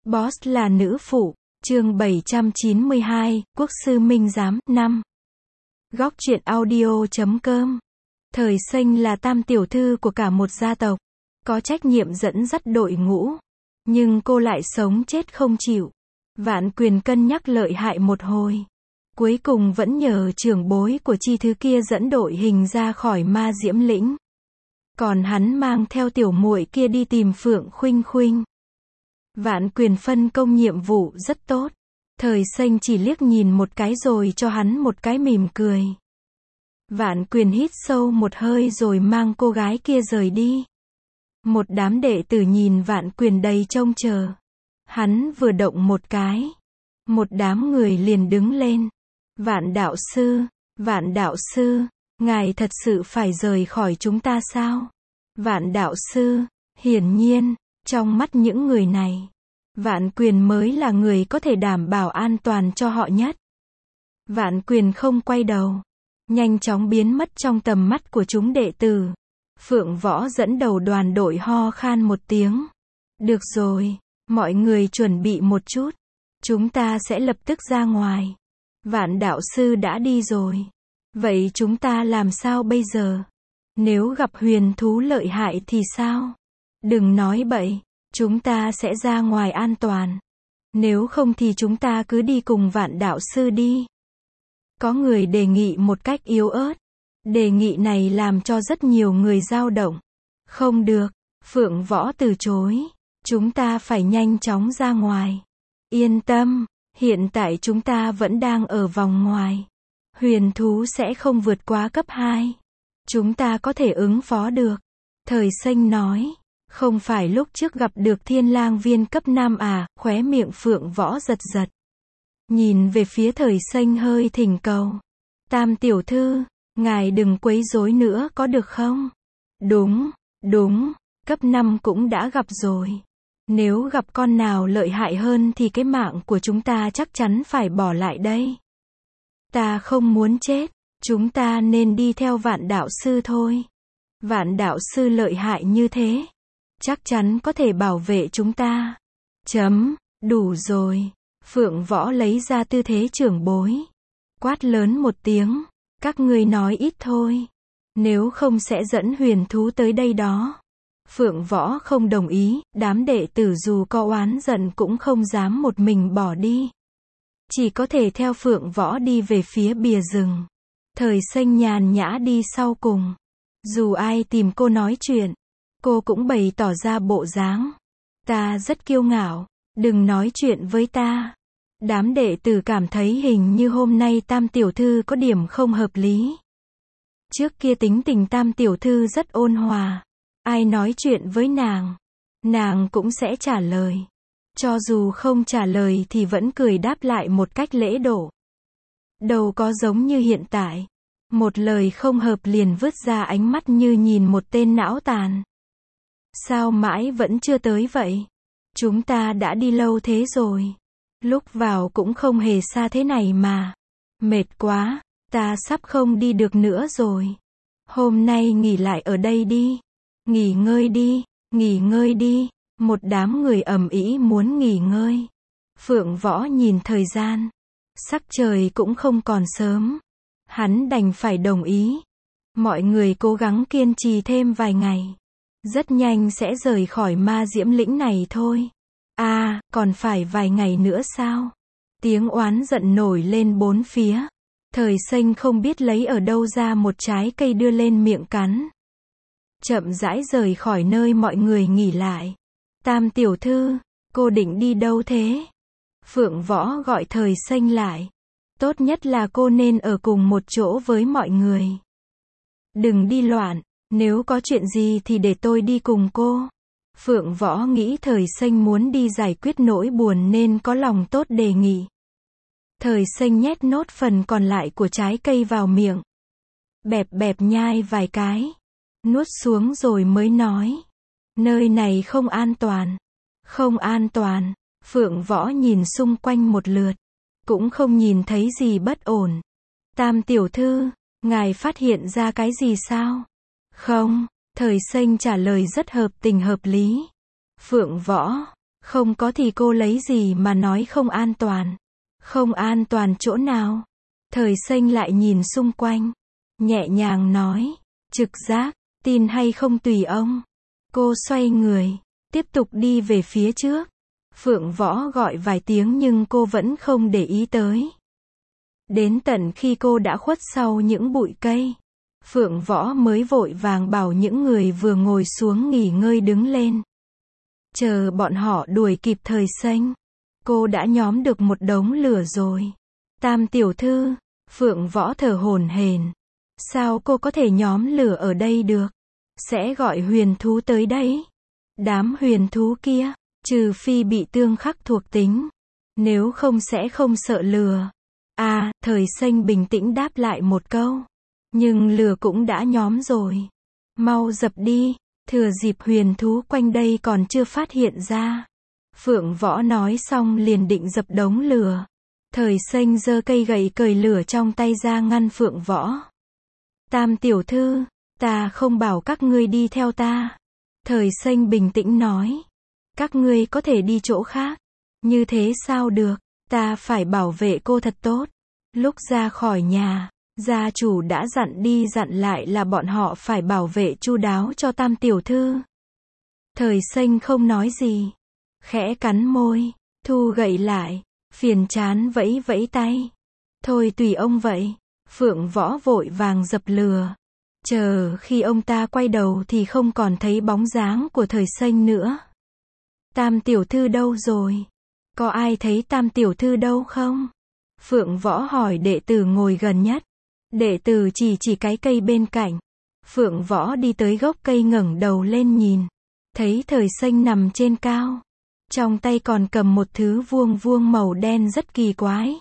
Boss là nữ phụ, chương 792, Quốc sư Minh Giám, 5. Góc truyện audio.com. Thời Xanh là tam tiểu thư của cả một gia tộc, có trách nhiệm dẫn dắt đội ngũ, nhưng cô lại sống chết không chịu. Vạn Quyền cân nhắc lợi hại một hồi, cuối cùng vẫn nhờ trưởng bối của chi thứ kia dẫn đội hình ra khỏi Ma Diễm Lĩnh. Còn hắn mang theo tiểu muội kia đi tìm Phượng Khuynh Khuynh. Vạn Quyền phân công nhiệm vụ rất tốt. Thời Xanh chỉ liếc nhìn một cái rồi cho hắn một cái mỉm cười. Vạn Quyền hít sâu một hơi rồi mang cô gái kia rời đi. Một đám đệ tử nhìn Vạn Quyền đầy trông chờ. Hắn vừa động một cái, một đám người liền đứng lên. Vạn đạo sư, ngài thật sự phải rời khỏi chúng ta sao? Vạn đạo sư, hiển nhiên, trong mắt những người này, Vạn Quyền mới là người có thể đảm bảo an toàn cho họ nhất. Vạn Quyền không quay đầu, nhanh chóng biến mất trong tầm mắt của chúng đệ tử. Phượng Võ dẫn đầu đoàn đội ho khan một tiếng. Được rồi, mọi người chuẩn bị một chút. Chúng ta sẽ lập tức ra ngoài. Vạn đạo sư đã đi rồi. Vậy chúng ta làm sao bây giờ? Nếu gặp huyền thú lợi hại thì sao? Đừng nói bậy, chúng ta sẽ ra ngoài an toàn. Nếu không thì chúng ta cứ đi cùng Vạn đạo sư đi. Có người đề nghị một cách yếu ớt. Đề nghị này làm cho rất nhiều người dao động. Không được, Phượng Võ từ chối. Chúng ta phải nhanh chóng ra ngoài. Yên tâm, hiện tại chúng ta vẫn đang ở vòng ngoài. Huyền thú sẽ không vượt quá cấp 2. Chúng ta có thể ứng phó được. Thời Xanh nói. Không phải lúc trước gặp được Thiên Lang Viên cấp 5 à? Khóe miệng Phượng Võ giật giật. Nhìn về phía Thời Xanh hơi thỉnh cầu. Tam tiểu thư, ngài đừng quấy rối nữa có được không? Đúng, cấp 5 cũng đã gặp rồi. Nếu gặp con nào lợi hại hơn thì cái mạng của chúng ta chắc chắn phải bỏ lại đây. Ta không muốn chết, chúng ta nên đi theo Vạn đạo sư thôi. Vạn đạo sư lợi hại như thế, chắc chắn có thể bảo vệ chúng ta. Đủ rồi. Phượng Võ lấy ra tư thế trưởng bối. Quát lớn một tiếng. Các ngươi nói ít thôi. Nếu không sẽ dẫn huyền thú tới đây đó. Phượng Võ không đồng ý. Đám đệ tử dù có oán giận cũng không dám một mình bỏ đi. Chỉ có thể theo Phượng Võ đi về phía bìa rừng. Thời Xanh nhàn nhã đi sau cùng. Dù ai tìm cô nói chuyện, cô cũng bày tỏ ra bộ dáng. Ta rất kiêu ngạo, đừng nói chuyện với ta. Đám đệ tử cảm thấy hình như hôm nay tam tiểu thư có điểm không hợp lý. Trước kia tính tình tam tiểu thư rất ôn hòa. Ai nói chuyện với nàng cũng sẽ trả lời. Cho dù không trả lời thì vẫn cười đáp lại một cách lễ độ. Đâu có giống như hiện tại. Một lời không hợp liền vứt ra ánh mắt như nhìn một tên não tàn. Sao mãi vẫn chưa tới vậy? Chúng ta đã đi lâu thế rồi. Lúc vào cũng không hề xa thế này mà. Mệt quá, ta sắp không đi được nữa rồi. Hôm nay nghỉ lại ở đây đi. Nghỉ ngơi đi. Một đám người ầm ĩ muốn nghỉ ngơi. Phượng Võ nhìn thời gian. Sắc trời cũng không còn sớm. Hắn đành phải đồng ý. Mọi người cố gắng kiên trì thêm vài ngày. Rất nhanh sẽ rời khỏi Ma Diễm Lĩnh này thôi. À, còn phải vài ngày nữa sao? Tiếng oán giận nổi lên bốn phía. Thời Xanh không biết lấy ở đâu ra một trái cây đưa lên miệng cắn. Chậm rãi rời khỏi nơi mọi người nghỉ lại. Tam tiểu thư, cô định đi đâu thế? Phượng Võ gọi Thời Xanh lại. Tốt nhất là cô nên ở cùng một chỗ với mọi người. Đừng đi loạn, nếu có chuyện gì thì để tôi đi cùng cô. Phượng Võ nghĩ Thời Xanh muốn đi giải quyết nỗi buồn nên có lòng tốt đề nghị. Thời Xanh nhét nốt phần còn lại của trái cây vào miệng. Bẹp nhai vài cái. Nuốt xuống rồi mới nói. Nơi này không an toàn. Không an toàn. Phượng Võ nhìn xung quanh một lượt. Cũng không nhìn thấy gì bất ổn. Tam tiểu thư, ngài phát hiện ra cái gì sao? Không, Thời Xanh trả lời rất hợp tình hợp lý. Phượng Võ, Không có thì cô lấy gì mà nói không an toàn? Không an toàn chỗ nào? Thời Xanh lại nhìn xung quanh, nhẹ nhàng nói, trực giác, tin hay không tùy ông. Cô xoay người, tiếp tục đi về phía trước. Phượng Võ gọi vài tiếng nhưng cô vẫn không để ý tới. Đến tận khi cô đã khuất sau những bụi cây, Phượng Võ mới vội vàng bảo những người vừa ngồi xuống nghỉ ngơi đứng lên. Chờ bọn họ đuổi kịp Thời Xanh, cô đã nhóm được một đống lửa rồi. Tam tiểu thư, Phượng Võ thở hổn hển. Sao cô có thể nhóm lửa ở đây được? Sẽ gọi huyền thú tới đấy. Đám huyền thú kia, trừ phi bị tương khắc thuộc tính, nếu không sẽ không sợ lửa. À, Thời Xanh bình tĩnh đáp lại một câu. Nhưng lửa cũng đã nhóm rồi. Mau dập đi, thừa dịp huyền thú quanh đây còn chưa phát hiện ra. Phượng Võ nói xong liền định dập đống lửa. Thời Xanh giơ cây gậy cởi lửa trong tay ra ngăn Phượng Võ. Tam tiểu thư, ta không bảo các ngươi đi theo ta. Thời Xanh bình tĩnh nói. Các ngươi có thể đi chỗ khác. Như thế sao được, ta phải bảo vệ cô thật tốt. Lúc ra khỏi nhà, gia chủ đã dặn đi dặn lại là bọn họ phải bảo vệ chu đáo cho Tam tiểu thư. Thời Xanh không nói gì, khẽ cắn môi, thu gậy lại, phiền chán vẫy vẫy tay. Thôi tùy ông vậy. Phượng Võ vội vàng dập lửa. Chờ khi ông ta quay đầu thì không còn thấy bóng dáng của Thời Xanh nữa. Tam tiểu thư đâu rồi? Có ai thấy Tam tiểu thư đâu không? Phượng Võ hỏi đệ tử ngồi gần nhất. Đệ tử chỉ cái cây bên cạnh. Phượng Võ đi tới gốc cây ngẩng đầu lên nhìn. Thấy Thời Xanh nằm trên cao. Trong tay còn cầm một thứ vuông vuông màu đen rất kỳ quái.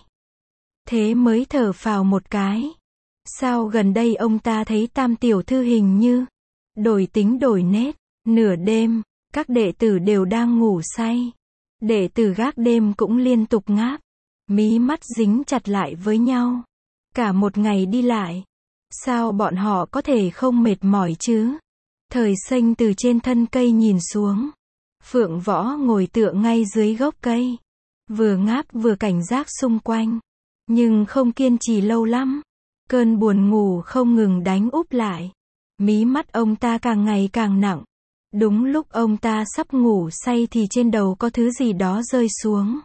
Thế mới thở phào một cái. Sao gần đây ông ta thấy Tam tiểu thư hình như đổi tính đổi nết. Nửa đêm, các đệ tử đều đang ngủ say. Đệ tử gác đêm cũng liên tục ngáp. Mí mắt dính chặt lại với nhau. Cả một ngày đi lại. Sao bọn họ có thể không mệt mỏi chứ? Thời Xanh từ trên thân cây nhìn xuống. Phượng Võ ngồi tựa ngay dưới gốc cây. Vừa ngáp vừa cảnh giác xung quanh. Nhưng không kiên trì lâu lắm. Cơn buồn ngủ không ngừng đánh úp lại. Mí mắt ông ta càng ngày càng nặng. Đúng lúc ông ta sắp ngủ say thì trên đầu có thứ gì đó rơi xuống.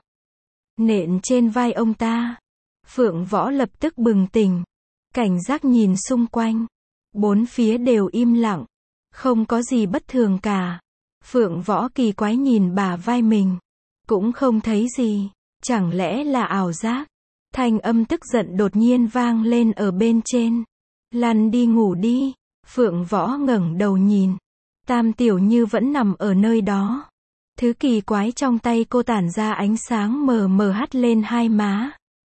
Nện trên vai ông ta. Phượng Võ lập tức bừng tỉnh. Cảnh giác nhìn xung quanh. Bốn phía đều im lặng. Không có gì bất thường cả. Phượng Võ kỳ quái nhìn bả vai mình. Cũng không thấy gì. Chẳng lẽ là ảo giác? Thanh âm tức giận đột nhiên vang lên ở bên trên. Lăn đi ngủ đi. Phượng Võ ngẩng đầu nhìn. Tam tiểu như vẫn nằm ở nơi đó. Thứ kỳ quái trong tay cô tản ra ánh sáng mờ mờ hắt lên hai má.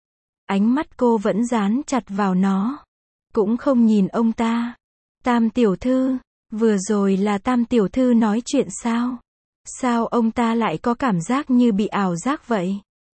Ánh mắt cô vẫn dán chặt vào nó. Cũng không nhìn ông ta. Tam tiểu thư, vừa rồi là Tam tiểu thư nói chuyện sao? Sao ông ta lại có cảm giác như bị ảo giác vậy?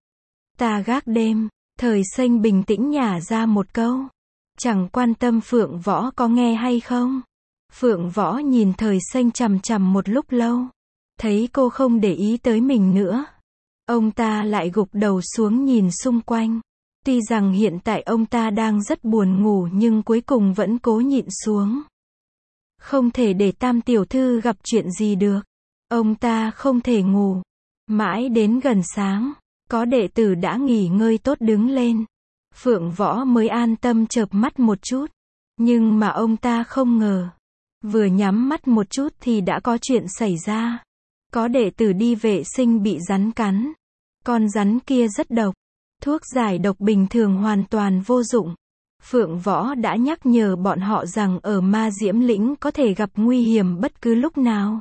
Ta gác đêm. Thời Xanh bình tĩnh nhả ra một câu. Chẳng quan tâm Phượng Võ có nghe hay không. Phượng Võ nhìn Thời Xanh chằm chằm một lúc lâu. Thấy cô không để ý tới mình nữa. Ông ta lại gục đầu xuống nhìn xung quanh. Tuy rằng hiện tại ông ta đang rất buồn ngủ nhưng cuối cùng vẫn cố nhịn xuống. Không thể để Tam tiểu thư gặp chuyện gì được. Ông ta không thể ngủ. Mãi đến gần sáng, có đệ tử đã nghỉ ngơi tốt đứng lên. Phượng Võ mới an tâm chợp mắt một chút. Nhưng mà ông ta không ngờ. Vừa nhắm mắt một chút thì đã có chuyện xảy ra. Có đệ tử đi vệ sinh bị rắn cắn. Con rắn kia rất độc. Thuốc giải độc bình thường hoàn toàn vô dụng. Phượng Võ đã nhắc nhở bọn họ rằng ở Ma Diễm Lĩnh có thể gặp nguy hiểm bất cứ lúc nào.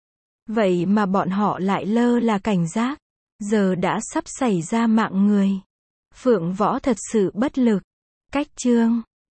Vậy mà bọn họ lại lơ là cảnh giác. Giờ đã sắp xảy ra mạng người. Phượng Võ thật sự bất lực. Cách chương